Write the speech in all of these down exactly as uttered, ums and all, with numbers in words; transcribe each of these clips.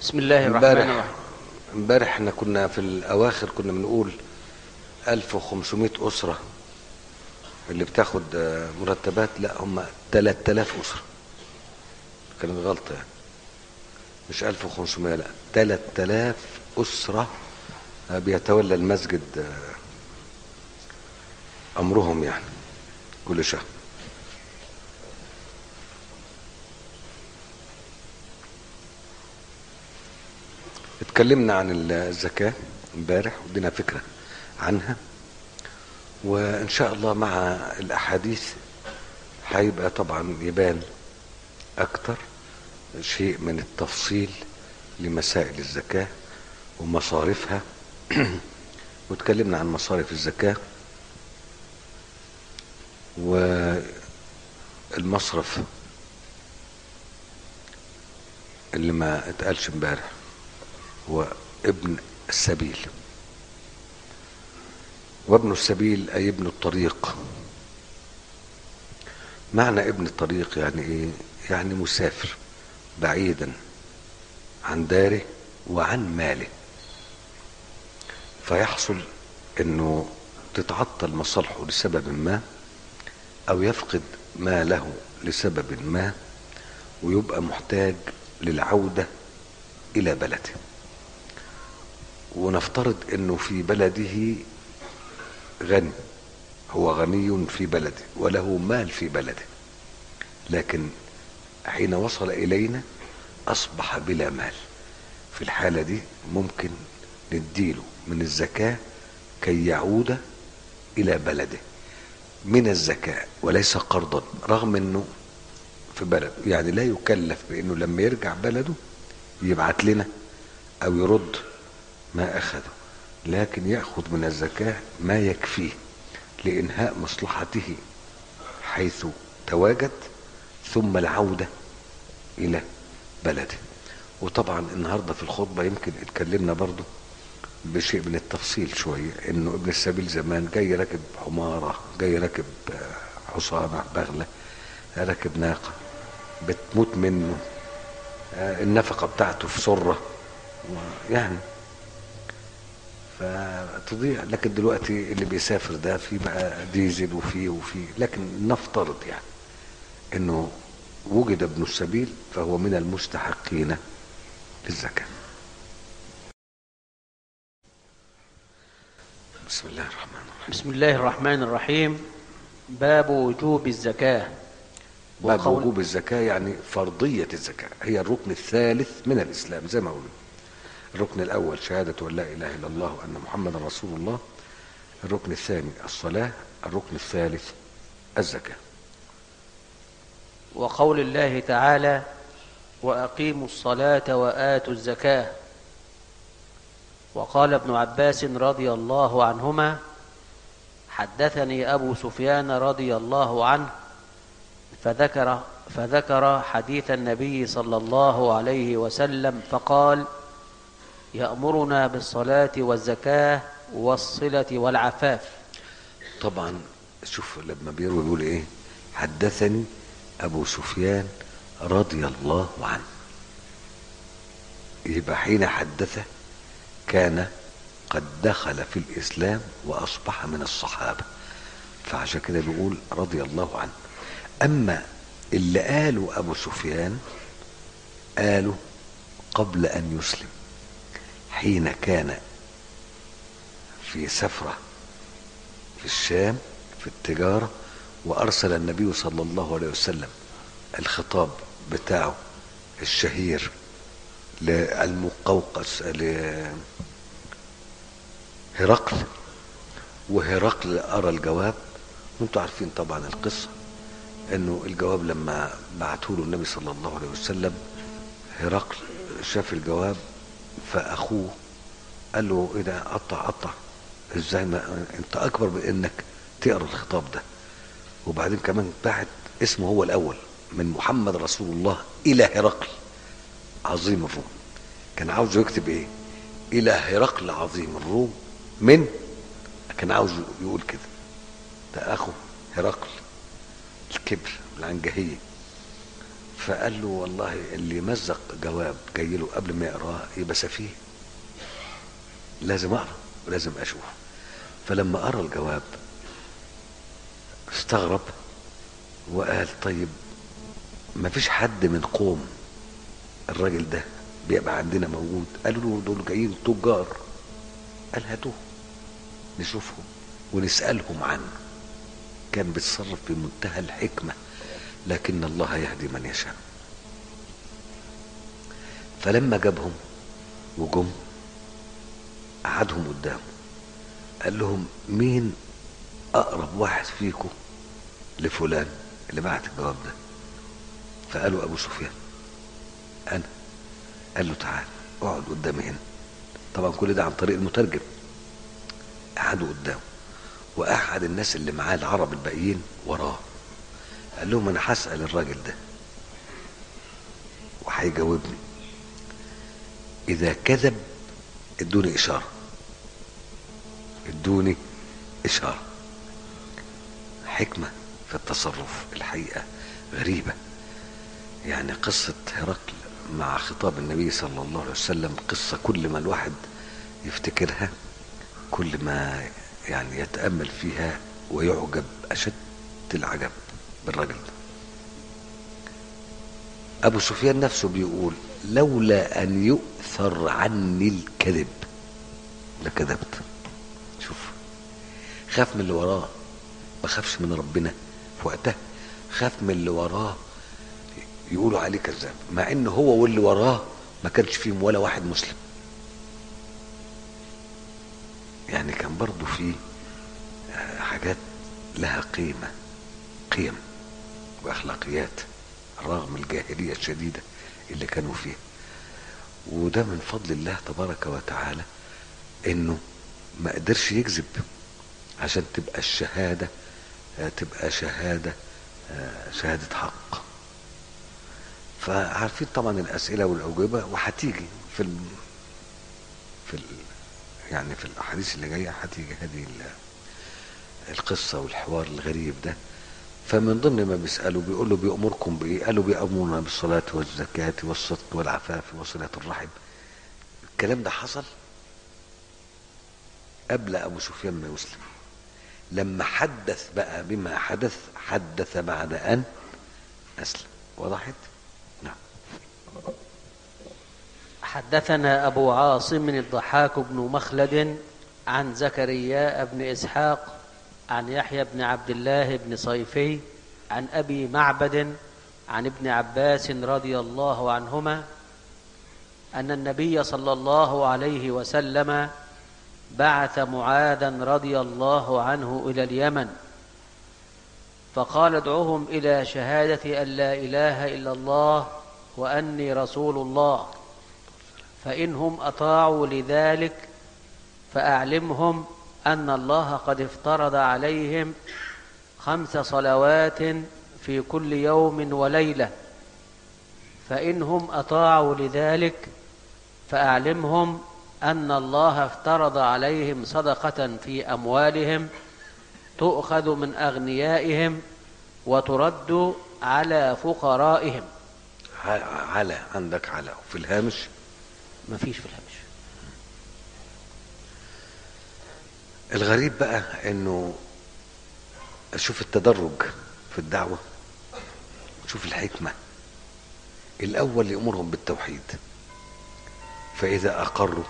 بسم الله الرحمن امبارح الرحيم. امبارح احنا كنا في الاواخر كنا بنقول ألف وخمسمائة اسره اللي بتاخد آه، مرتبات. لا، هم ثلاثة آلاف اسره. كانت غلطه يعني، مش ألف وخمسمائة، لا ثلاثة آلاف اسره. آه، بيتولى المسجد آه، امرهم يعني كل شهر. اتكلمنا عن الزكاه امبارح وادينا فكره عنها، وان شاء الله مع الاحاديث هيبقى طبعا يبان اكتر شيء من التفصيل لمسائل الزكاة ومصارفها. واتكلمنا عن مصارف الزكاة، والمصرف اللي ما اتقالش امبارح هو ابن السبيل. وابن السبيل اي ابن الطريق. معنى ابن الطريق يعني ايه؟ يعني مسافر بعيدا عن داره وعن ماله، فيحصل انه تتعطل مصالحه لسبب ما، او يفقد ماله لسبب ما، ويبقى محتاج للعودة الى بلده. ونفترض انه في بلده غني، هو غني في بلده وله مال في بلده، لكن حين وصل الينا اصبح بلا مال. في الحالة دي ممكن نديله من الزكاة كي يعود الى بلده من الزكاة وليس قرضا، رغم انه في بلده. يعني لا يكلف بانه لما يرجع بلده يبعت لنا او يرد ما اخذه، لكن يأخذ من الزكاة ما يكفيه لانهاء مصلحته حيث تواجد، ثم العودة الى بلده. وطبعا النهاردة في الخطبة يمكن اتكلمنا برضو بشيء من التفصيل شوية، انه ابن السبيل زمان جاي راكب حمارة، جاي راكب حصانة بغلة، راكب ناقة بتموت منه، النفقة بتاعته في سرة يعني فتضيع. لكن دلوقتي اللي بيسافر ده في بقى ديزل وفي وفي لكن نفترض يعني انه وجد ابن السبيل فهو من المستحقين للزكاة. بسم الله الرحمن الرحيم. بسم الله الرحمن الرحيم. باب وجوب الزكاة. باب وقول وجوب الزكاة يعني فرضية الزكاة، هي الركن الثالث من الإسلام زي ما قلنا. الركن الأول شهادة أن لا إله إلا الله وأن محمد رسول الله. الركن الثاني الصلاة. الركن الثالث الزكاة. وقول الله تعالى: وأقيموا الصلاة وآتوا الزكاة. وقال ابن عباس رضي الله عنهما: حدثني أبو سفيان رضي الله عنه فذكر, فذكر حديث النبي صلى الله عليه وسلم فقال: يأمرنا بالصلاة والزكاة والصلة والعفاف. طبعا شوف لما بيروي بيقول ايه؟ حدثني ابو سفيان رضي الله عنه. يبقى حين حدث كان قد دخل في الاسلام واصبح من الصحابة، فعشان كده بيقول رضي الله عنه. اما اللي قالوا ابو سفيان قالوا قبل ان يسلم، حين كان في سفرة في الشام في التجارة، وارسل النبي صلى الله عليه وسلم الخطاب بتاعه الشهير للمقوقس لهرقل، وهرقل ارى الجواب. وانتم عارفين طبعا القصة، انه الجواب لما بعته له النبي صلى الله عليه وسلم، هرقل شاف الجواب فاخوه قال له ايه ده؟ قطع قطع ازاي؟ ما انت اكبر من انك تقرا الخطاب ده. وبعدين كمان بعت اسمه هو الاول من محمد رسول الله الى هرقل عظيم الروم. كان عاوز يكتب ايه؟ الى هرقل عظيم الروم من، كان عاوز يقول كده. ده اخو هرقل الكبر العنجهية. فقال له والله اللي مزق جواب جاي له قبل ما يقراه يبقى سفيه، لازم اقرا ولازم اشوف. فلما قرا الجواب استغرب وقال طيب ما فيش حد من قوم الراجل ده بيبقى عندنا موجود؟ قالوا له دول جايين تجار. قال هاتوه نشوفهم ونسألهم عنه. كان بيتصرف بمنتهى الحكمة، لكن الله يهدي من يشاء. فلما جابهم وجم قعدهم قدامه قال لهم مين اقرب واحد فيكم لفلان اللي بعت الجواب ده؟ فقالوا ابو سفيان. انا. قال له تعال اقعد قدامي هنا. طبعا كل ده عن طريق المترجم. قعدوا قدامه وقعد الناس اللي معاه العرب الباقيين وراه. قال لهم انا هسأل الراجل ده وهيجاوبني، اذا كذب ادوني اشارة، ادوني اشارة. حكمة في التصرف الحقيقة غريبة. يعني قصة هرقل مع خطاب النبي صلى الله عليه وسلم قصة كل ما الواحد يفتكرها كل ما يعني يتأمل فيها ويعجب أشد العجب بالرجل ده. أبو سفيان نفسه بيقول لولا أن يؤثر عني الكذب لكذبت. شوف، خاف من اللي وراه، ما خافش من ربنا في وقتها. خاف من اللي وراه يقولوا عليه كذاب، مع ان هو واللي وراه ما كانش فيهم ولا واحد مسلم. يعني كان برضو في حاجات لها قيمة، قيم واخلاقيات رغم الجاهلية الشديدة اللي كانوا فيها. وده من فضل الله تبارك وتعالى انه ما قدرش يكذب عشان تبقى الشهادة تبقى شهادة شهادة حق. فعارفين طبعا الأسئلة والأجوبة وهتيجي في ال... في ال... يعني في الأحاديث اللي جاية هتيجي هذه القصة والحوار الغريب ده. فمن ضمن ما بيسألوا بيقول له بيأمركم بإيه؟ قالوا بيأمرنا بالصلاة والزكاة والصدق والعفاف وصلة الرحم. الكلام ده حصل قبل أبو سفيان ما يسلم. لما حدث بقى بما حدث حدث بعد أن أسلم. وضحت؟ نعم. حدثنا أبو عاصم الضحاك بن مخلد عن زكريا بن إسحاق عن يحيى بن عبد الله بن صيفي عن أبي معبد عن ابن عباس رضي الله عنهما أن النبي صلى الله عليه وسلم بعث معاذا رضي الله عنه إلى اليمن فقال ادعوهم إلى شهادة أن لا إله إلا الله وأني رسول الله، فإنهم أطاعوا لذلك فأعلمهم أن الله قد افترض عليهم خمس صلوات في كل يوم وليلة، فإنهم أطاعوا لذلك فأعلمهم أن الله افترض عليهم صدقة في أموالهم تؤخذ من أغنيائهم وترد على فقرائهم. على عندك على في الهامش؟ ما فيش في الهامش. الغريب بقى انه اشوف التدرج في الدعوة، شوف الحكمة. الاول يأمرهم بالتوحيد، فاذا اقروا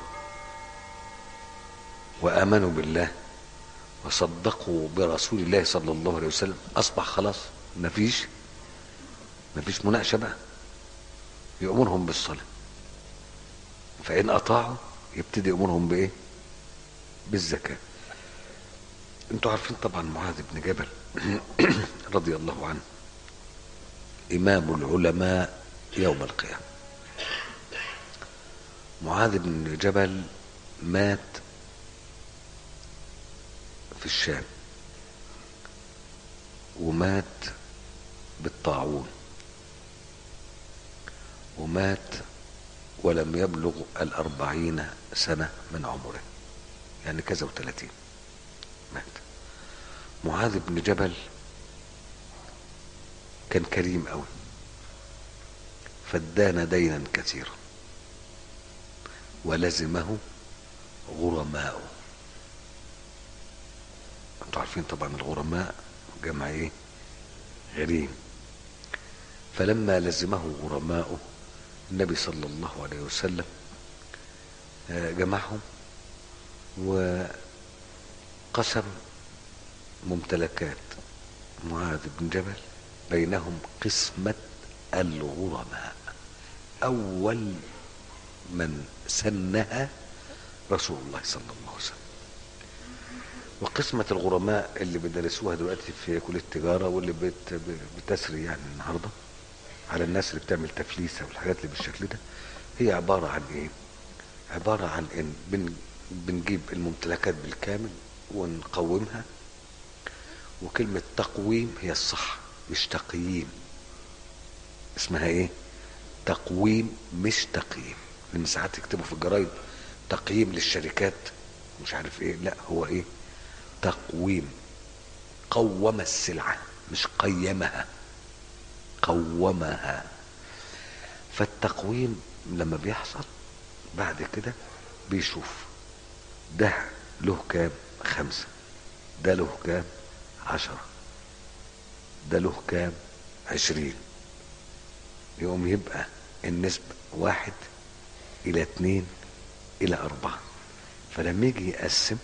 وامنوا بالله وصدقوا برسول الله صلى الله عليه وسلم اصبح خلاص مفيش مفيش مناقشة بقى. يأمرهم بالصلاة، فإن أطاعوا يبتدي يأمرهم بإيه؟ بالزكاة. انتوا عارفين طبعا معاذ بن جبل رضي الله عنه إمام العلماء يوم القيامة. معاذ بن جبل مات في الشام، ومات بالطاعون، ومات ولم يبلغ الأربعين سنة من عمره، يعني كذا وثلاثين مات. معاذ بن جبل كان كريم قوي، فادان دينا كثيرا ولزمه غرماؤه. انتوا عارفين طبعا الغرماء جمع ايه؟ غريم. فلما لزمه غرماؤه النبي صلى الله عليه وسلم جمعهم وقسم ممتلكات معاذ بن جبل بينهم قسمة الغرماء. أول من سنها رسول الله صلى الله عليه وسلم. وقسمة الغرماء اللي بيدرسوها دلوقتي في كلية التجارة واللي بت بتسري يعني النهارده على الناس اللي بتعمل تفليسة والحاجات اللي بالشكل ده، هي عبارة عن ايه؟ عبارة عن ان بن بنجيب الممتلكات بالكامل ونقومها. وكلمة تقويم هي الصح مش تقييم. اسمها ايه؟ تقويم مش تقييم. لان ساعات يكتبوا في الجرايد تقييم للشركات مش عارف ايه، لا هو ايه؟ تقويم. قوم السلعة مش قيمها، قومها. فالتقويم لما بيحصل بعد كده بيشوف ده له كام؟ خمسة. ده له كام؟ عشرة. ده له كام؟ عشرين. يقوم يبقى النسبة واحد إلى اتنين إلى أربعة. فلما يجي يقسم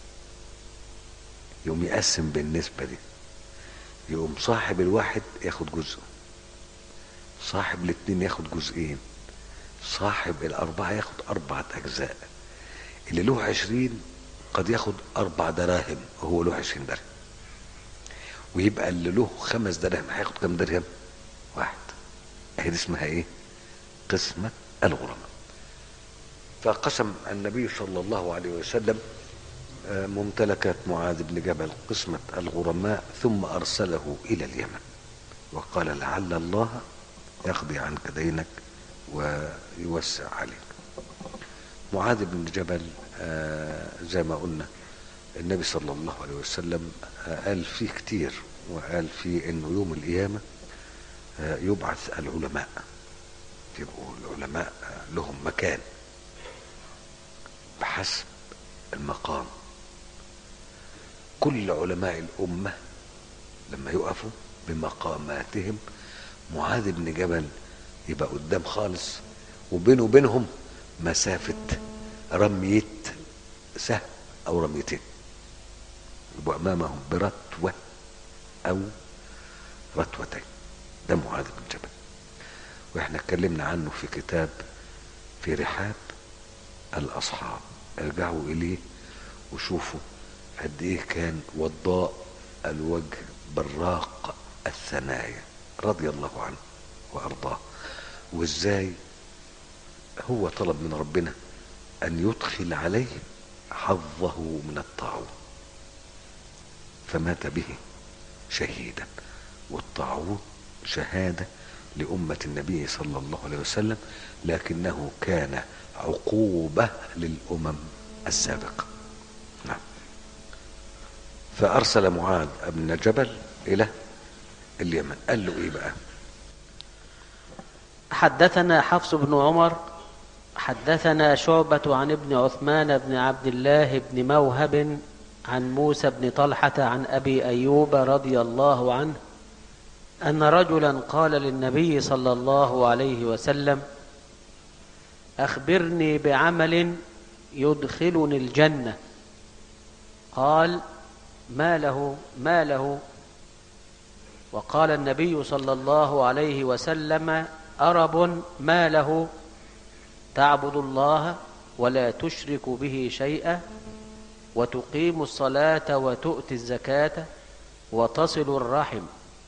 يقوم يقسم بالنسبة دي. يقوم صاحب الواحد ياخد جزء، صاحب الاتنين ياخد جزئين، صاحب الأربعة ياخد أربعة أجزاء. اللي له عشرين قد ياخد أربع دراهم وهو له عشرين درهم. ويبقى اللي له خمس دراهم هياخد كم درهم؟ واحد. اهي دي اسمها ايه؟ قسمة الغرماء. فقسم النبي صلى الله عليه وسلم ممتلكات معاذ بن جبل قسمة الغرماء ثم أرسله إلى اليمن وقال لعل الله يقضي عنك دينك ويوسع عليك. معاذ بن جبل زي ما قلنا النبي صلى الله عليه وسلم قال فيه كتير، وقال فيه انه يوم القيامة يبعث العلماء، يبقوا العلماء لهم مكان بحسب المقام. كل علماء الأمة لما يقفوا بمقاماتهم معاذ بن جبل يبقى قدام خالص، وبينه وبينهم مسافة رمية سهم أو رميتين، يبقوا أمامهم برتوة أو رتوتين. ده معاذ بن جبل، واحنا اتكلمنا عنه في كتاب في رحاب الأصحاب. ارجعوا إليه وشوفوا قد ايه كان وضاء الوجه براق الثنايا رضي الله عنه وارضاه، وازاي هو طلب من ربنا ان يدخل عليه حظه من الطاعون فمات به شهيدا. والطاعون شهادة لأمة النبي صلى الله عليه وسلم، لكنه كان عقوبة للأمم السابقة. نعم. فأرسل معاذ بن جبل إلى اليمن. قال له إيه بقى؟ حدثنا حفص بن عمر حدثنا شعبة عن ابن عثمان بن عبد الله بن موهب عن موسى بن طلحة عن أبي أيوب رضي الله عنه أن رجلا قال للنبي صلى الله عليه وسلم: أخبرني بعمل يدخلني الجنة. قال: ما له ما له؟ وقال النبي صلى الله عليه وسلم: أرب ما له؟ تعبد الله ولا تشرك به شيئا وتقيم الصلاة وتؤتي الزكاة وتصل الرحم.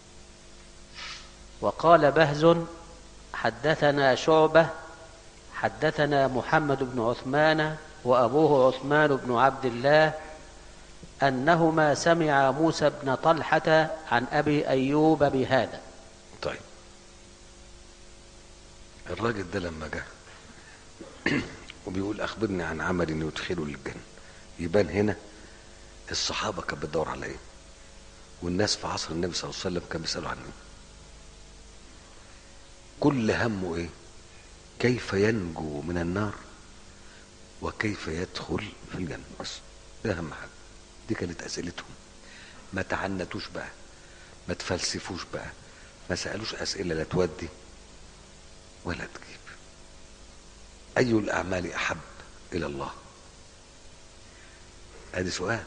وقال بهز: حدثنا شعبة حدثنا محمد بن عثمان وأبوه عثمان بن عبد الله أنهما سمع موسى بن طلحة عن أبي أيوب بهذا. طيب، الراجل ده لما جه وبيقول أخبرني عن عمل يدخله للجنة، يبان هنا الصحابة كانت بتدور على ايه، والناس في عصر النبي صلى الله عليه وسلم كانوا بيسألوا عن ايه. كل همه ايه؟ كيف ينجو من النار وكيف يدخل في الجنة، بس ده اهم حاجة. دي كانت اسئلتهم. ما تعنتوش بقى، ما تفلسفوش بقى، ما سألوش اسئلة لا تودي ولا تجيب. اي الاعمال احب الى الله؟ ادي سؤال.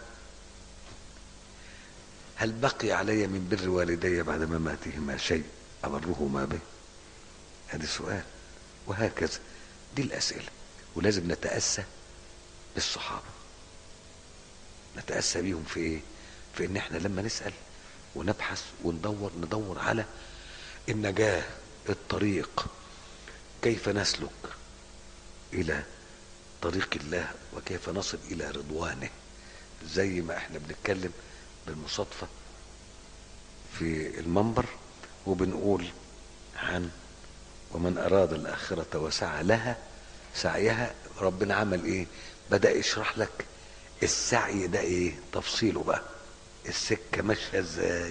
هل بقي علي من بر والدي بعد مماتهما شيء أبرهما به؟ هذا سؤال. وهكذا دي الأسئلة. ولازم نتأسى بالصحابة، نتأسى بيهم في إيه؟ في إن إحنا لما نسأل ونبحث وندور ندور على النجاة، الطريق، كيف نسلك إلى طريق الله وكيف نصل إلى رضوانه. زي ما إحنا بنتكلم بالمصادفة في المنبر وبنقول عن ومن أراد الآخرة وسعى لها سعيها، ربنا عمل إيه؟ بدأ يشرح لك السعي ده إيه تفصيله بقى، السكة ماشية إزاي.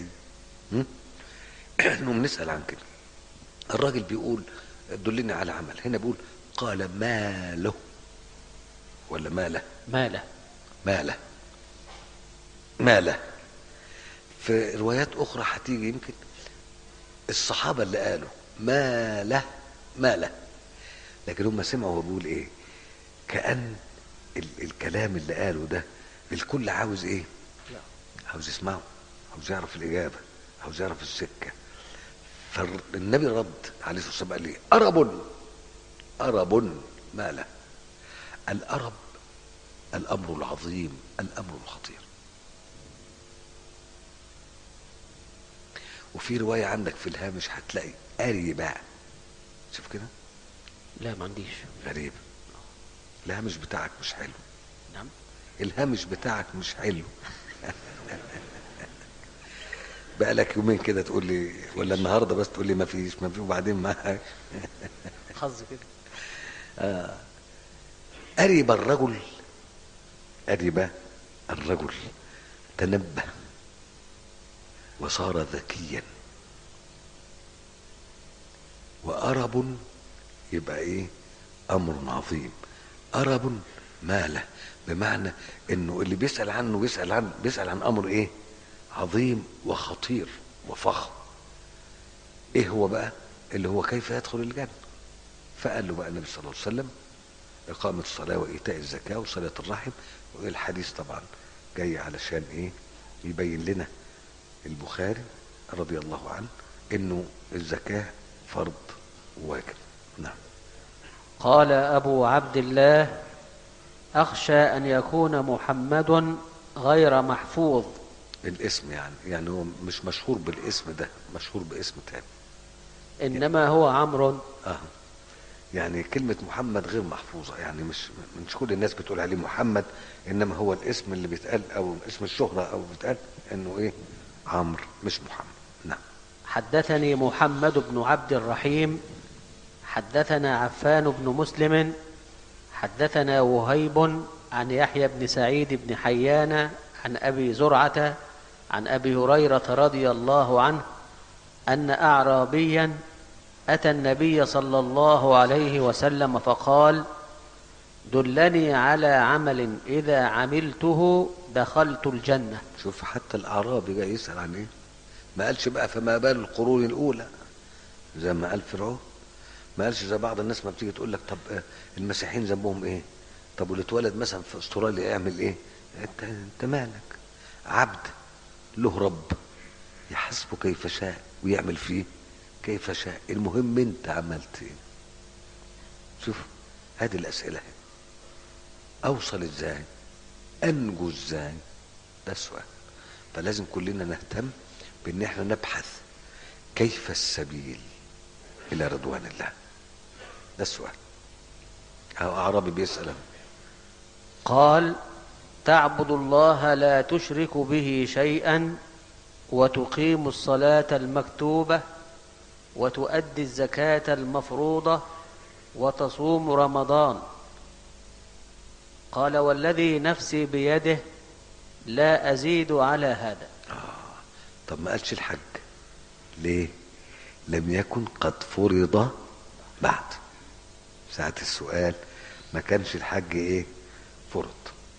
إحنا بنسأل عن كده. الراجل بيقول دلني على عمل، هنا بيقول قال ما له ولا ما له؟ ما له ما له ما له. في روايات أخرى هتيجي يمكن الصحابة اللي قالوا ما له ما له، لكن هم سمعوا هو بيقول إيه، كأن ال الكلام اللي قاله ده الكل عاوز إيه؟ لا. عاوز يسمعه، عاوز يعرف الإجابة، عاوز يعرف السكة. فالنبي رد عليه الصلاة والسلام قال لي أرب أرب ما له. الأرب الأمر العظيم، الأمر الخطير. وفي رواية عندك في الهامش هتلاقي أريبا. شوف كده. لا ما عنديش. غريب. الهامش بتاعك مش حلو. نعم. الهامش بتاعك مش حلو. بقالك يومين كده تقول لي، ولا النهارده بس تقول لي ما فيش ما فيش وبعدين معاك. حظ كده. آه. أريب الرجل، أريب الرجل تنبه وصار ذكيا. وأرب يبقى ايه؟ امر عظيم. أرب ماله، بمعنى انه اللي بيسأل عنه بيسأل عن بيسأل عن امر ايه؟ عظيم وخطير وفخم. ايه هو بقى؟ اللي هو كيف يدخل الجنة. فقال له بقى النبي صلى الله عليه وسلم إقامة الصلاة وإيتاء الزكاة وصلة الرحم. والحديث طبعا جاي علشان ايه؟ يبين لنا البخاري رضي الله عنه انه الزكاة فرض واجب. نعم. قال أبو عبد الله أخشى أن يكون محمد غير محفوظ. الاسم يعني يعني هو مش مشهور بالاسم ده، مشهور باسم تاني. إنما هو عمرو. اه يعني كلمة محمد غير محفوظة، يعني مش مش كل الناس بتقول عليه محمد، انما هو الاسم اللي بيتقال او اسم الشهرة او بيتقال انه ايه؟ عمرو مش محمد. نعم. حدثني محمد بن عبد الرحيم حدثنا عفان بن مسلم حدثنا وهيب عن يحيى بن سعيد بن حيان عن أبي زرعة عن أبي هريرة رضي الله عنه أن أعرابيا أتى النبي صلى الله عليه وسلم فقال دلني على عمل إذا عملته دخلت الجنة. شوف حتى الأعرابي جاي يسأل عن ايه؟ ما قالش بقى فما بال القرون الأولى زي ما قال فرعون، ما قالش زي بعض الناس ما بتيجي تقول لك طب المسيحيين ذنبهم ايه؟ طب واللي اتولد مثلا في استراليا يعمل ايه؟ انت انت مالك؟ عبد له رب يحاسبه كيف شاء ويعمل فيه كيف شاء، المهم انت عملت ايه. شوف هذه الاسئله، اوصل ازاي؟ انجو ازاي؟ ده السؤال. فلازم كلنا نهتم بان احنا نبحث كيف السبيل الى رضوان الله. ده السؤال. اعرابي بيسأل قال تعبد الله لا تشرك به شيئا وتقيم الصلاة المكتوبة وتؤدي الزكاة المفروضة وتصوم رمضان. قال والذي نفسي بيده لا أزيد على هذا. آه. طب ما قالش الحج ليه؟ لم يكن قد فرض بعد. ساعة السؤال ما كانش الحج ايه فرض.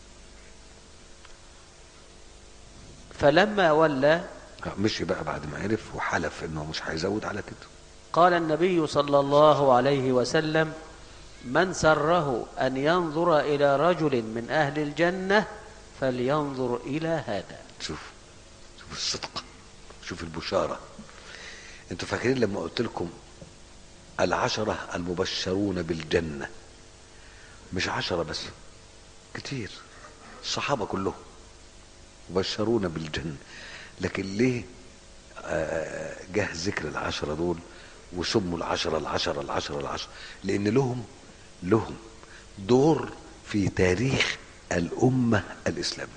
فلما ولى مشي بقى بعد ما عرف وحلف انه مش هيزود على كده. قال النبي صلى الله عليه وسلم: من سره أن ينظر إلى رجل من أهل الجنة فلينظر إلى هذا. شوف شوف الصدق، شوف البشارة. انتوا فاكرين لما قلت لكم العشرة المبشرون بالجنة؟ مش عشرة بس، كتير، الصحابة كلهم مبشرون بالجنة. لكن ليه جه ذكر العشرة دول وسموا العشرة العشرة العشرة العشرة؟ لأن لهم لهم دور في تاريخ الأمة الإسلامية.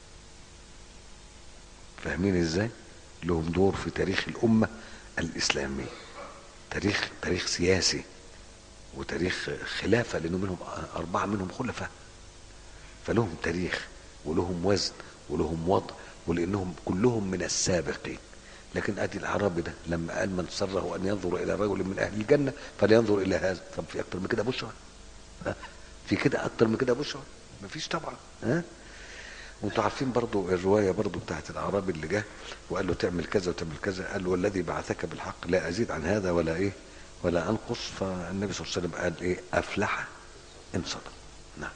فاهمين ازاي؟ لهم دور في تاريخ الأمة الإسلامية، تاريخ تاريخ سياسي وتاريخ خلافة، لأنه منهم أربعة منهم خلفاء، فلهم تاريخ ولهم وزن ولهم وضع، ولأنهم كلهم من السابقين. لكن ادي الاعرابي ده لما قال من سره ان ينظر الى رجل من اهل الجنه فلينظر الى هذا، طب في اكتر من كده بشرى؟ في كده اكتر من كده بشرى؟ مفيش طبعا. ها وانتوا عارفين برضو الروايه برضو بتاعت الاعرابي اللي جه وقال له تعمل كذا وتعمل كذا، قال له والذي بعثك بالحق لا ازيد عن هذا ولا ايه ولا انقص. فالنبي صلى الله عليه وسلم قال ايه؟ افلح ان صدق. نعم.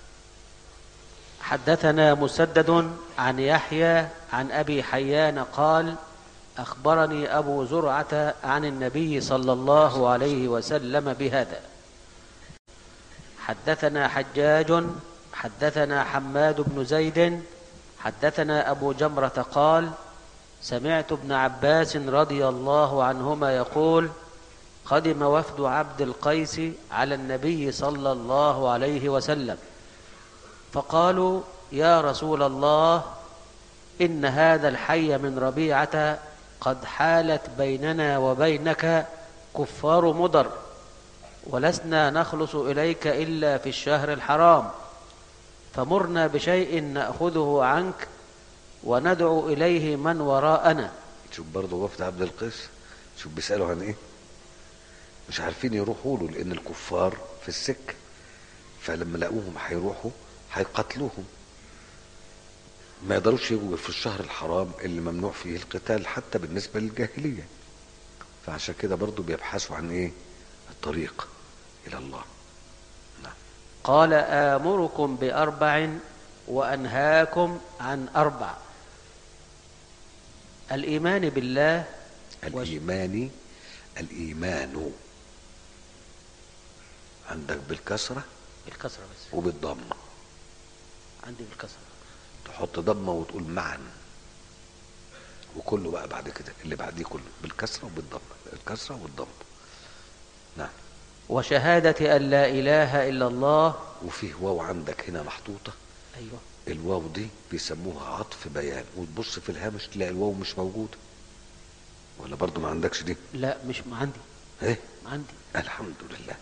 حدثنا مسدد عن يحيى عن أبي حيان قال: أخبرني أبو زرعة عن النبي صلى الله عليه وسلم بهذا. حدثنا حجاج حدثنا حماد بن زيد حدثنا أبو جمرة قال: سمعت ابن عباس رضي الله عنهما يقول: قدم وفد عبد القيس على النبي صلى الله عليه وسلم فقالوا: يا رسول الله، إن هذا الحي من ربيعة قد حالت بيننا وبينك كفار مضر، ولسنا نخلص إليك إلا في الشهر الحرام، فمرنا بشيء نأخذه عنك وندعو إليه من وراءنا. شوف برضه وفد عبد القيس، شوف بيسألوا عن ايه؟ مش عارفين يروحوا له لأن الكفار في السكة، فلما لقوهم هيروحوا هيقتلوهم، ما يقدروش يجوا في الشهر الحرام اللي ممنوع فيه القتال حتى بالنسبة للجاهلية. فعشان كده برضو بيبحثوا عن ايه؟ الطريق الى الله. نعم. قال: آمركم بأربع وأنهاكم عن أربع: الإيمان بالله. الإيمان الإيمان عندك بالكسرة؟ بالكسرة بس. وبالضمة؟ عندي بالكسرة. تحط ضمة وتقول معا، وكله بقى بعد كده اللي بعديه كله بالكسرة وبالضمة، الكسرة والضمة. نعم. وشهادة أن لا إله إلا الله. وفيه واو عندك هنا محطوطة. أيوة. الواو دي بيسموها عطف بيان، وتبص في الهامش تلاقي الواو مش موجودة. ولا برضو ما عندكش دي؟ لا مش ما عندي. ايه؟ ما عندي. الحمد لله.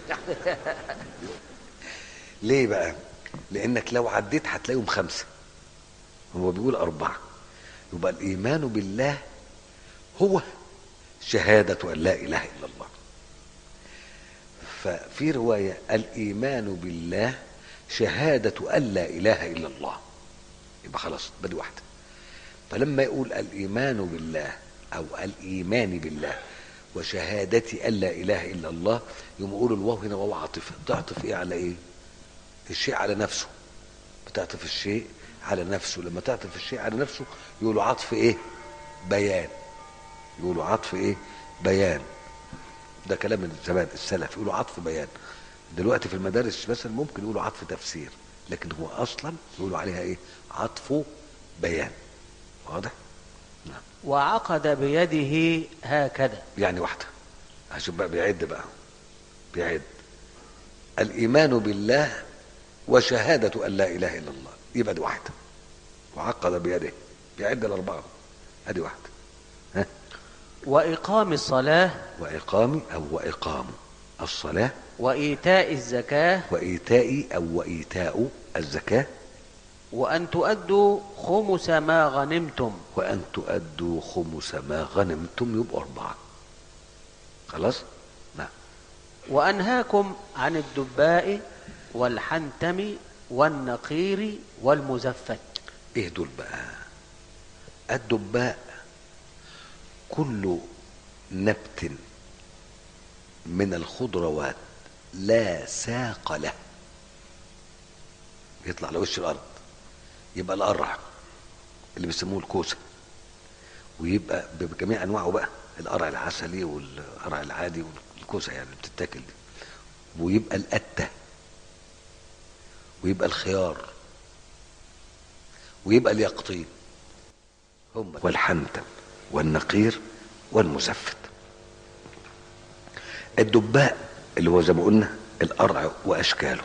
ليه بقى؟ لانك لو عديت هتلاقيهم خمسة، هو بيقول اربعة. يبقى الايمان بالله هو شهادة ان لا اله الا الله. ففي رواية الايمان بالله شهادة ان لا اله الا الله، يبقى خلاص بدي واحدة. فلما يقول الايمان بالله او الايمان بالله وشهادة ان لا اله الا الله، يقوم يقول الواو هنا واو عاطفة. بتعطف ايه على ايه؟ الشيء على نفسه، بتعطف الشيء على نفسه. لما تعطف الشيء على نفسه يقولوا عطف ايه؟ بيان. يقولوا عطف ايه؟ بيان. ده كلام من زمان السلف، يقولوا عطف بيان. دلوقتي في المدارس مثلا ممكن يقولوا عطف تفسير، لكن هو اصلا يقولوا عليها ايه؟ عطف بيان. واضح؟ نعم. وعقد بيده هكذا، يعني واحدة. هشوف بقى بيعد بقى، بيعد الإيمان بالله وشهادة أن لا إله إلا الله، يبقى دي واحدة. وعقد بيده، بيعد الأربعة، هذه واحدة. ها؟ وإقام الصلاة، وإقام أو وإقام الصلاة، وإيتاء الزكاة، وإيتاء أو وإيتاء الزكاة، وأن تؤدوا خمس ما غنمتم، وأن تؤدوا خمس ما غنمتم، يبقى أربعة. خلاص. نعم. وأنهاكم عن الدباء والحنتم والنقير والمزفت. ايه دول بقى؟ الدباء كل نبت من الخضروات لا ساق له، يطلع على وش الارض، يبقى القرع اللي بيسموه الكوسه، ويبقى بجميع انواعه بقى، القرع العسلي والقرع العادي والكوسه يعني بتتاكل دي، ويبقى القته، ويبقى الخيار، ويبقى اليقطين، هم والحنتم والنقير والمزفت. الدباء اللي هو زي ما قلنا القرع واشكاله.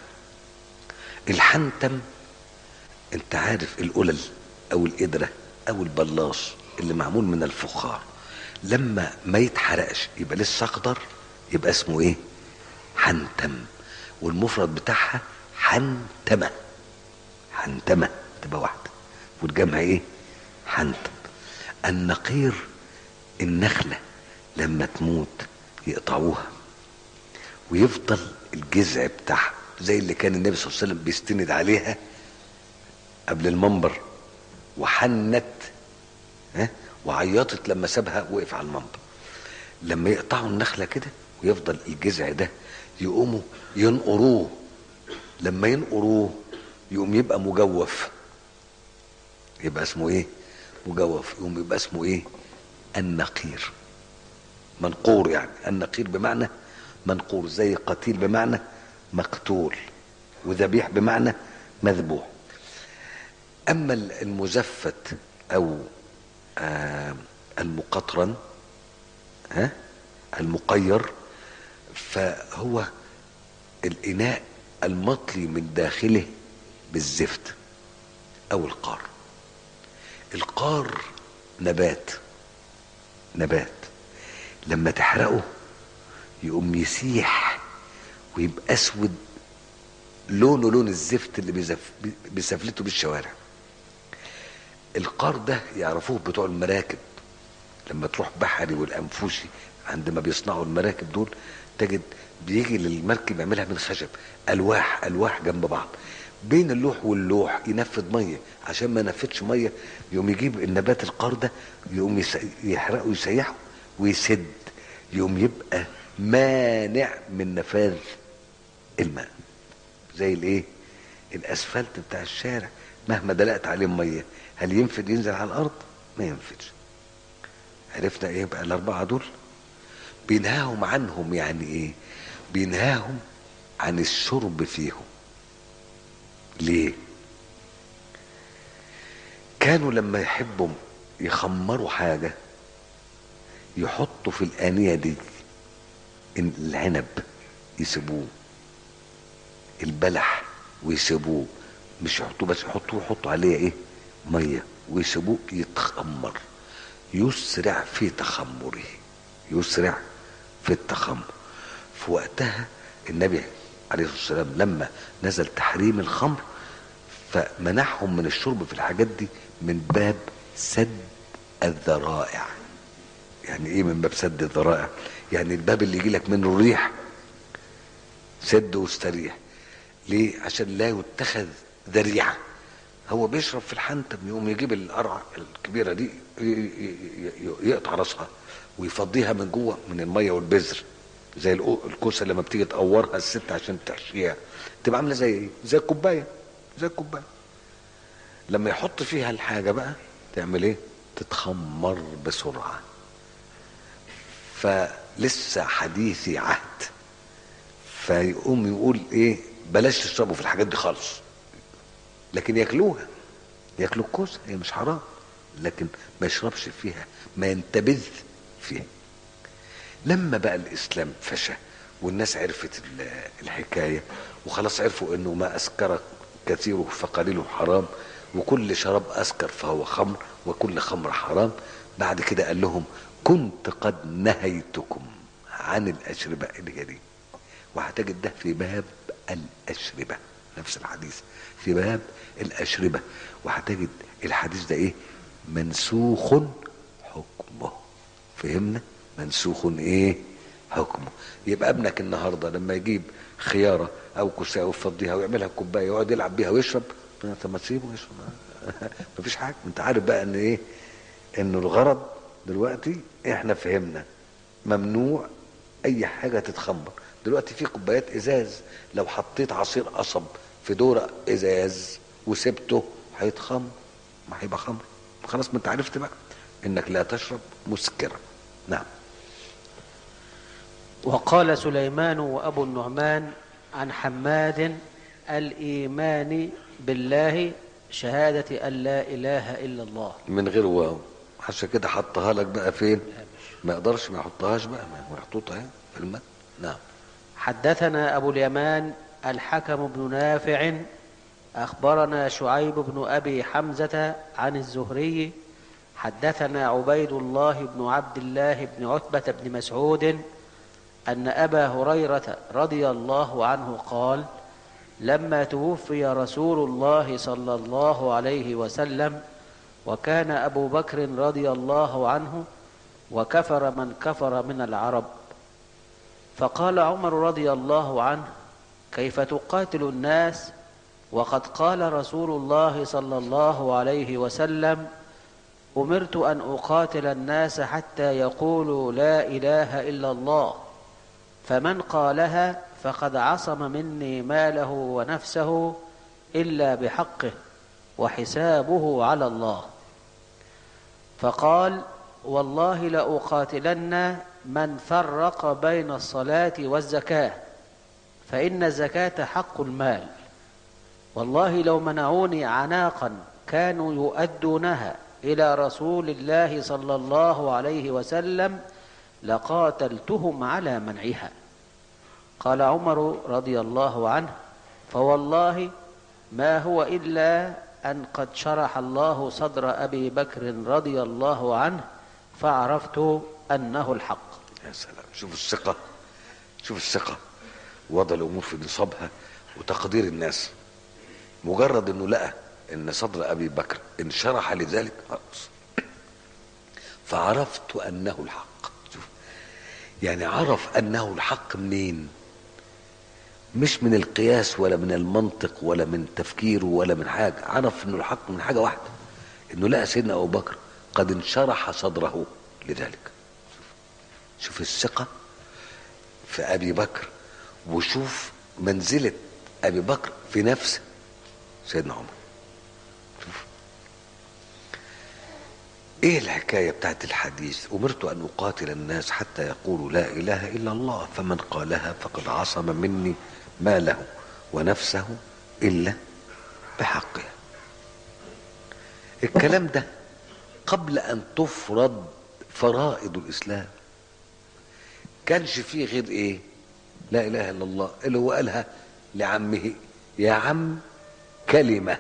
الحنتم انت عارف القلل او القدره او البلاص اللي معمول من الفخار، لما ما يتحرقش يبقى لسه اخضر، يبقى اسمه ايه؟ حنتم. والمفرد بتاعها حنتمه، حنتمه تبقى واحده، والجمع ايه؟ حنتم. النقير النخله لما تموت يقطعوها ويفضل الجذع بتاعها زي اللي كان النبي صلى الله عليه وسلم بيستند عليها قبل المنبر، وحنت ها وعيطت لما سابها وقف على المنبر. لما يقطعوا النخله كده ويفضل الجذع ده، يقوموا ينقروه، لما ينقروه يقوم يبقى مجوف، يبقى اسمه ايه؟ مجوف. يقوم يبقى اسمه ايه؟ النقير. منقور يعني، النقير بمعنى منقور، زي قتيل بمعنى مقتول، وذبيح بمعنى مذبوح. اما المزفت او آه المقطرن ها المقير، فهو الاناء المطلي من داخله بالزفت او القار. القار نبات، نبات لما تحرقه يقوم يسيح ويبقى اسود، لونه لون الزفت اللي بيزف بيسفلته بالشوارع. القار ده يعرفوه بتوع المراكب، لما تروح بحري والانفوشي عندما بيصنعوا المراكب دول تجد بيجي للمركب يعملها من خشب، الواح الواح جنب بعض، بين اللوح واللوح ينفذ ميه، عشان ما ينفذش ميه يقوم يجيب النبات القار ده يقوم يحرقه ويسيحه ويسد، يقوم يبقى مانع من نفاذ الماء. زي الايه؟ الاسفلت بتاع الشارع مهما دلقت عليه ميه هل ينفد ينزل على الارض؟ ما ينفدش. عرفنا ايه بقى الاربعه دول؟ بينهاهم عنهم يعني ايه؟ بينهاهم عن الشرب فيهم. ليه؟ كانوا لما يحبوا يخمروا حاجه يحطوا في الآنية دي العنب يسيبوه، البلح ويسيبوه، مش يحطوه بس، يحطوه يحطوا عليه ايه؟ ميه، ويسيبوه يتخمر، يسرع في تخمره، يسرع في التخمر. في وقتها النبي عليه الصلاة والسلام لما نزل تحريم الخمر فمنعهم من الشرب في الحاجات دي من باب سد الذرائع. يعني ايه من باب سد الذرائع؟ يعني الباب اللي يجي لك منه الريح سد واستريح. ليه؟ عشان لا يتخذ ذريعه. هو بيشرب في الحنتم يقوم يجيب القرعه الكبيره دي يقطع راسها ويفضيها من جوه من الميه والبذر، زي الكوسه لما بتيجي تقورها الست عشان تحشيها تبقى عامله زي ايه؟ زي الكوبايه، زي الكوبايه. لما يحط فيها الحاجه بقى تعمل ايه؟ تتخمر بسرعه. فلسه حديثي عهد، فيقوم يقول ايه؟ بلاش تشربوا في الحاجات دي خالص، لكن ياكلوها، ياكلوا الكوسه، هي مش حرام، لكن ما يشربش فيها، ما ينتبذ فيها. لما بقى الاسلام فشى والناس عرفت الحكايه وخلاص عرفوا انه ما اسكر كثيره فقليله حرام، وكل شراب اسكر فهو خمر، وكل خمر حرام. بعد كده قال لهم كنت قد نهيتكم عن الاشربه اللي دي. وهتجد ده في باب الاشربه، نفس الحديث في باب الاشربه، وهتجد الحديث ده ايه؟ منسوخ حكمه. فهمنا؟ منسوخ ايه حكمه. يبقى ابنك النهارده لما يجيب خياره او كوسه ويفضيها ويعملها كوبايه يقعد يلعب بيها ويشرب، طب ما تسيبه يشرب مفيش حاجه. انت عارف بقى ان ايه؟ انه الغرض دلوقتي احنا فهمنا ممنوع اي حاجه تتخمر. دلوقتي في كوبايات ازاز، لو حطيت عصير قصب في دورة ازاز وسبته هيتخمر، ما هيبقى خمر. خلاص ما انت عرفت بقى انك لا تشرب مسكرا. نعم. وقال سليمان وأبو النعمان عن حماد: الإيمان بالله شهادة أن لا إله إلا الله. من غير واو، عشان كده حطها لك بقى فين؟ ما يقدرش ما يحطهاش بقى، ما هو محطوطه اهي في الماء. نعم. حدثنا أبو اليمان الحكم بن نافع أخبرنا شعيب بن أبي حمزة عن الزهري حدثنا عبيد الله بن عبد الله بن عتبة بن مسعود أن أبا هريرة رضي الله عنه قال: لما توفي رسول الله صلى الله عليه وسلم وكان أبو بكر رضي الله عنه وكفر من كفر من العرب، فقال عمر رضي الله عنه: كيف تقاتل الناس وقد قال رسول الله صلى الله عليه وسلم: أمرت أن أقاتل الناس حتى يقولوا لا إله إلا الله، فمن قالها فقد عصم مني ماله ونفسه إلا بحقه وحسابه على الله. فقال: والله لأقاتلن من فرق بين الصلاة والزكاة، فإن الزكاة حق المال، والله لو منعوني عناقا كانوا يؤدونها إلى رسول الله صلى الله عليه وسلم لقاتلتهم على منعها. قال عمر رضي الله عنه: فوالله ما هو إلا أن قد شرح الله صدر أبي بكر رضي الله عنه فعرفت أنه الحق. يا سلام، شوف الثقة، شوف الثقة، وضع الأمور في نصابها وتقدير الناس. مجرد أنه لقى أن صدر أبي بكر انشرح لذلك فعرفت أنه الحق. شوف يعني عرف أنه الحق منين؟ مش من القياس ولا من المنطق ولا من تفكيره ولا من حاجة. عرف أنه الحق من حاجة واحدة، أنه لقى سيدنا أبو بكر قد انشرح صدره لذلك. شوف الثقة في أبي بكر، وشوف منزلة أبي بكر في نفس سيدنا عمر. شوف ايه الحكاية بتاعت الحديث: أمرت أن أقاتل الناس حتى يقولوا لا إله إلا الله، فمن قالها فقد عصم مني ماله ونفسه إلا بحقه. الكلام ده قبل أن تفرض فرائض الإسلام كانش فيه غير ايه؟ لا اله الا الله، اللي هو قالها لعمه: يا عم كلمة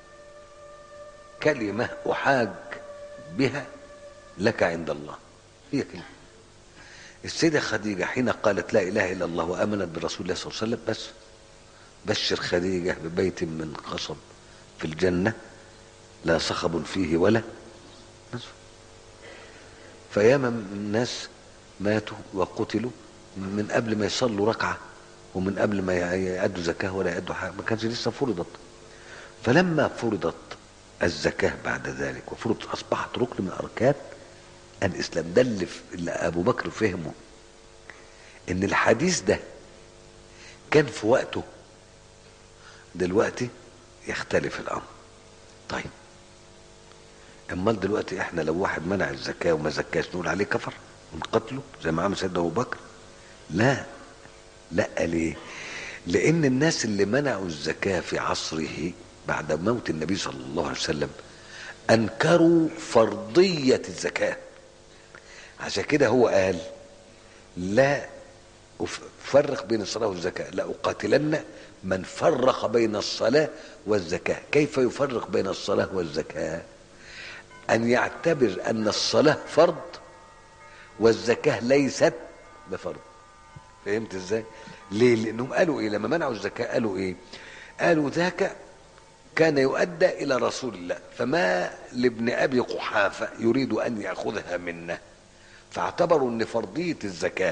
كلمة احاج بها لك عند الله. هي كلمة. السيدة خديجة حين قالت لا اله الا الله وامنت برسول الله صلى الله عليه وسلم، بس بشر خديجة ببيت من قصب في الجنة لا صخب فيه ولا نصب. فياما الناس ماتوا وقتلوا من قبل ما يصلوا ركعة ومن قبل ما يأدوا زكاة ولا يأدوا حاجة، ما كانش لسه فرضت. فلما فرضت الزكاة بعد ذلك وفرضت أصبحت ركن من أركان الإسلام. ده اللي, اللي أبو بكر فهمه، إن الحديث ده كان في وقته، دلوقتي يختلف الأمر. طيب امال دلوقتي احنا لو واحد منع الزكاة وما زكاش نقول عليه كفر ونقتله زي ما عمل سيدنا ابو بكر؟ لا لا. ليه؟ لان الناس اللي منعوا الزكاة في عصره بعد موت النبي صلى الله عليه وسلم انكروا فرضية الزكاة. عشان كده هو قال: لا افرق بين الصلاة والزكاة، لا اقاتلن من فرق بين الصلاة والزكاة. كيف يفرق بين الصلاة والزكاة؟ أن يعتبر أن الصلاة فرض والزكاة ليست بفرض. فهمت ازاي؟ ليه؟ لأنهم قالوا إيه لما منعوا الزكاة؟ قالوا إيه؟ قالوا ذاك كان يؤدى إلى رسول الله، فما لابن أبي قحافة يريد أن يأخذها منه. فاعتبروا أن فرضية الزكاة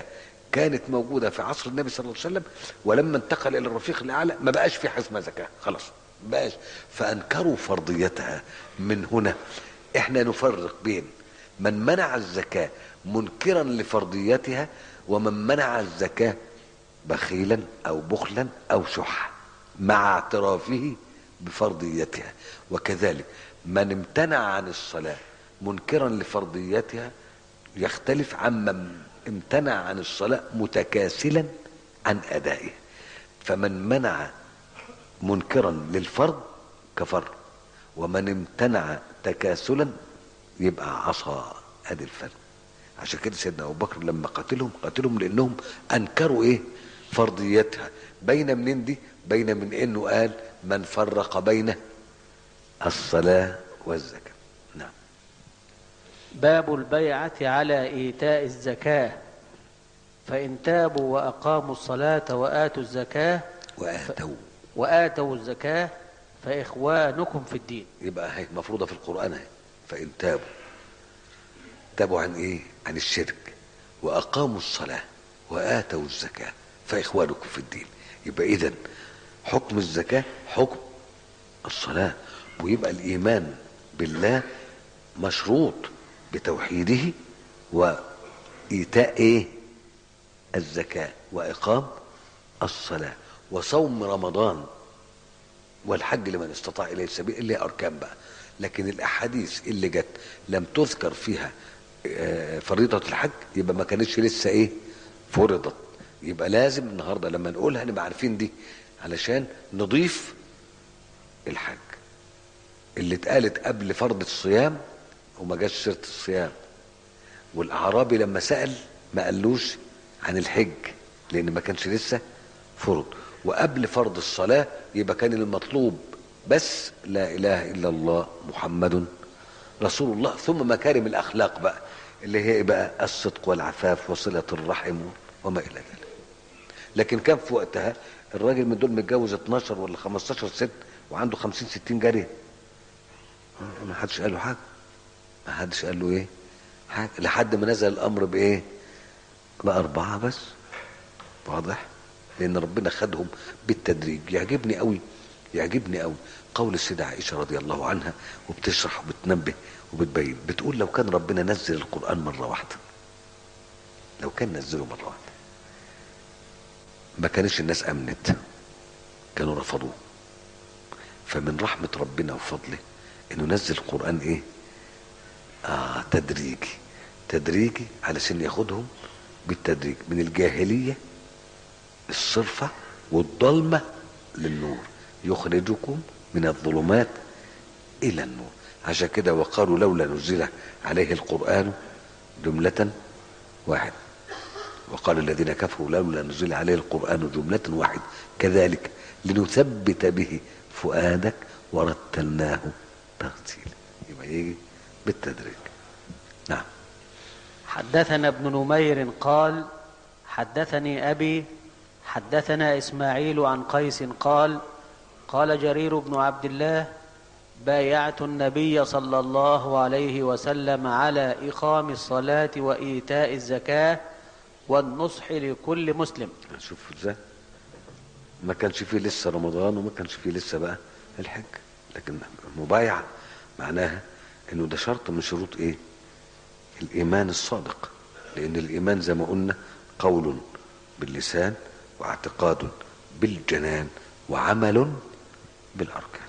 كانت موجودة في عصر النبي صلى الله عليه وسلم، ولما انتقل إلى الرفيق الأعلى ما بقاش في حاجة اسمها زكاة خلاص، ما بقاش، فأنكروا فرضيتها. من هنا احنا نفرق بين من منع الزكاة منكرا لفرضيتها ومن منع الزكاة بخيلا أو بخلا أو شحا مع اعترافه بفرضيتها. وكذلك من امتنع عن الصلاة منكرا لفرضيتها يختلف عمن امتنع عن الصلاة متكاسلا عن أدائها. فمن منع منكرا للفرض كفر، ومن امتنع تكاسلا يبقى عصى. ادي الفرق. عشان كده سيدنا ابو بكر لما قتلهم قتلهم لانهم انكروا ايه؟ فرضيتها. بين منين دي؟ بين من انه قال من فرق بين الصلاة والزكاة. نعم. باب البيعة على إيتاء الزكاة، فإن تابوا وأقاموا الصلاة وآتوا الزكاة وآتوا وآتوا الزكاة فإخوانكم في الدين. يبقى هي مفروضة في القرآن هي. فإن تابوا تابوا عن إيه؟ عن الشرك، وأقاموا الصلاة وآتوا الزكاة فإخوانكم في الدين. يبقى إذن حكم الزكاة حكم الصلاة، ويبقى الإيمان بالله مشروط بتوحيده وإيتاء إيه؟ الزكاة وإقام الصلاة وصوم رمضان والحج لمن استطاع إليه السبيل، اللي هي أركان بقى. لكن الأحاديث اللي جت لم تذكر فيها فريضة الحج يبقى ما كانتش لسه إيه؟ فرضت. يبقى لازم النهاردة لما نقولها نبقى عارفين دي علشان نضيف الحج اللي اتقالت قبل فرض الصيام وما جاش سيرة الصيام. والأعرابي لما سأل ما قالوش عن الحج لأن ما كانش لسه فرض. وقبل فرض الصلاة يبقى كان المطلوب بس لا إله إلا الله محمد رسول الله، ثم مكارم الأخلاق بقى اللي هي بقى الصدق والعفاف وصلة الرحم وما إلى ذلك. لكن كان في وقتها الراجل من دول متجوز اتناشر ولا خمستاشر ست وعنده خمسين ستين جارية، ما حدش قال له حاجة، ما حدش قال له ايه حاجة، لحد ما نزل الأمر بإيه؟ بأربعة بس. واضح؟ لأن ربنا خدهم بالتدريج. يعجبني قوي يعجبني قوي قول السيدة عائشة رضي الله عنها وبتشرح وبتنبه وبتبين، بتقول لو كان ربنا نزل القرآن مرة واحدة، لو كان نزله مرة واحدة ما كانش الناس أمنت، كانوا رفضوه. فمن رحمة ربنا وفضله انه نزل القرآن ايه؟ آه تدريجي تدريجي علشان ياخدهم بالتدريج من الجاهلية الصرفة والظلمة للنور، يخرجكم من الظلمات الى النور. عشان كده وقالوا لولا نزل عليه القرآن جملة واحدة، وقال الذين كفروا لولا نزل عليه القرآن جملة واحدة كذلك لنثبت به فؤادك ورتلناه ترتيلا. يبقى يجي بالتدريج. نعم. حدثنا ابن نمير قال حدثني أبي حدثنا إسماعيل عن قيس قال قال جرير بن عبد الله بايعت النبي صلى الله عليه وسلم على إقام الصلاة وإيتاء الزكاة والنصح لكل مسلم. شوف ازاي ما كانش فيه لسه رمضان وما كانش فيه لسه بقى الحج، لكن مبايعة معناها انه ده شرط من شروط ايه؟ الايمان الصادق. لان الايمان زي ما قلنا قول باللسان واعتقاد بالجنان وعمل بالاركان.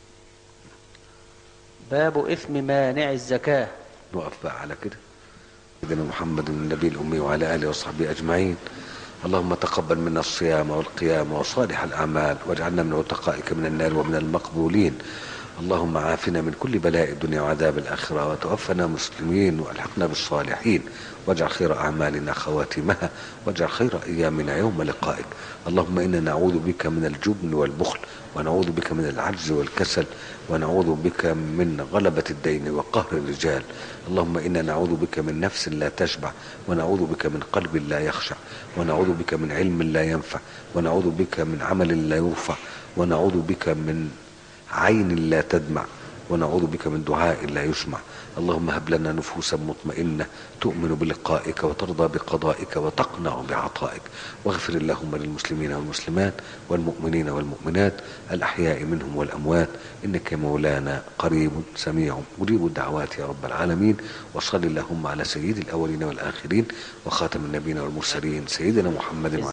باب اثم مانع الزكاة. نقف بقى على كده. سيدنا محمد النبي الامي وعلى اله وصحبه اجمعين. اللهم تقبل منا الصيام والقيام وصالح الأعمال واجعلنا من عتقائك من النار ومن المقبولين. اللهم عافنا من كل بلاء الدنيا وعذاب الآخرة وتوفنا مسلمين والحقنا بالصالحين واجعل خير أعمالنا خواتمها واجعل خير أيامنا يوم لقائك. اللهم إنا نعوذ بك من الجبن والبخل ونعوذ بك من العجز والكسل ونعوذ بك من غلبة الدين وقهر الرجال. اللهم إنا نعوذ بك من نفس لا تشبع ونعوذ بك من قلب لا يخشع ونعوذ بك من علم لا ينفع ونعوذ بك من عمل لا يرفع ونعوذ بك من عين لا تدمع ونعوذ بك من دعاء لا يسمع. اللهم هب لنا نفوسا مطمئنة تؤمن بلقائك وترضى بقضائك وتقنع بعطائك. واغفر اللهم للمسلمين والمسلمات والمؤمنين والمؤمنات الأحياء منهم والأموات، إنك مولانا قريب سميع مجيب الدعوات يا رب العالمين. وصل اللهم على سيد الأولين والآخرين وخاتم النبيين والمرسلين سيدنا محمد